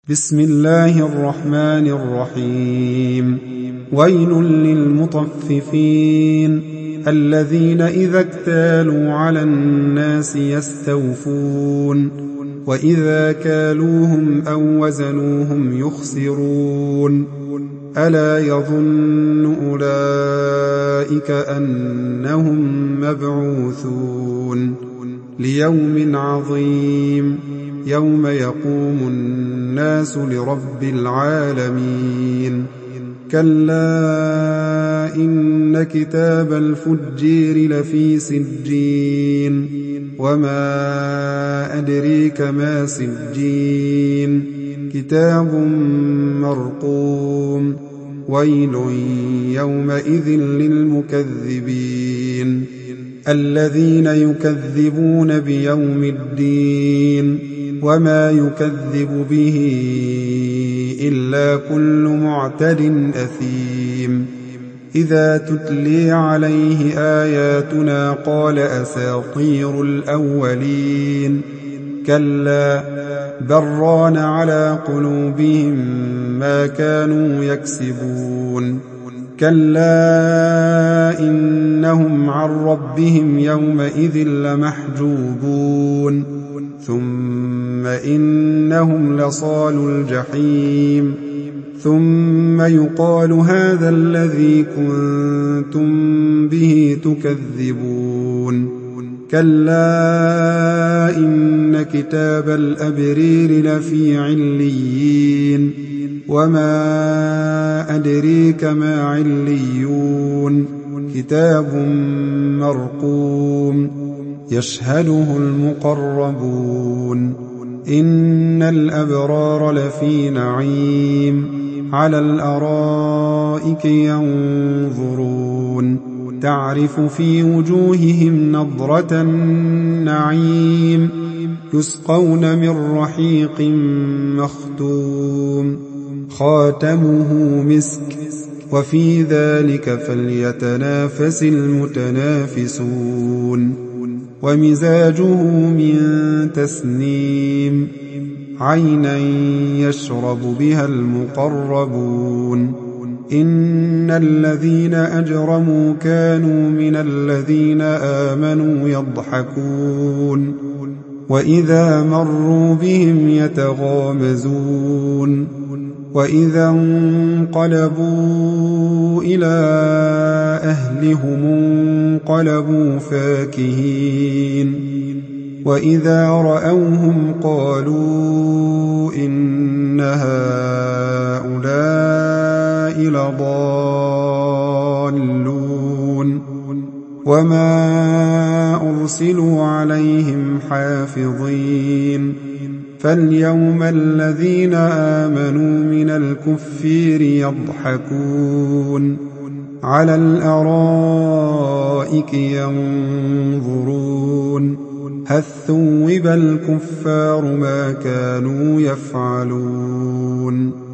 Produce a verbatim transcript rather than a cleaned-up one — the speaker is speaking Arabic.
بسم الله الرحمن الرحيم. ويل للمطففين الذين إذا اكتالوا على الناس يستوفون وإذا كالوهم أو وزنوهم يخسرون ألا يظن أولئك أنهم مبعوثون ليوم عظيم يوم يقوم الناس لرب العالمين. كلا إن كتاب الفجير لفي سجين وما أدريك ما سجين كتاب مرقوم ويل يومئذ للمكذبين الذين يكذبون بيوم الدين وما يكذب به إلا كل معتد أثيم. إذا تتلي عليه آياتنا قال أساطير الأولين كلا بران على قلوبهم ما كانوا يكسبون. كلا إنهم عن ربهم يومئذ لمحجوبون ثم إنهم لصالو الجحيم ثم يقال هذا الذي كنتم به تكذبون. كلا إن كتاب الأبرير لفي عليين وما أدريك ما عليون كتاب مرقوم يشهده المقربون. إن الأبرار لفي نعيم على الأرائك ينظرون تعرف في وجوههم نضرة النعيم يسقون من رحيق مختوم خاتمه مسك وفي ذلك فليتنافس المتنافسون. ومزاجه من تسنيم عينا يشرب بها المقربون. إن الذين أجرموا كانوا من الذين آمنوا يضحكون وإذا مروا بهم يتغامزون وإذا انقلبوا إلى أهلهم انقلبوا فاكهين وإذا رأوهم قالوا إن هؤلاء لضالون وما أرسلوا عليهم حافظين. فاليوم الذين آمنوا من الكفار يضحكون على الأرائك ينظرون هل ثوب الكفار ما كانوا يفعلون.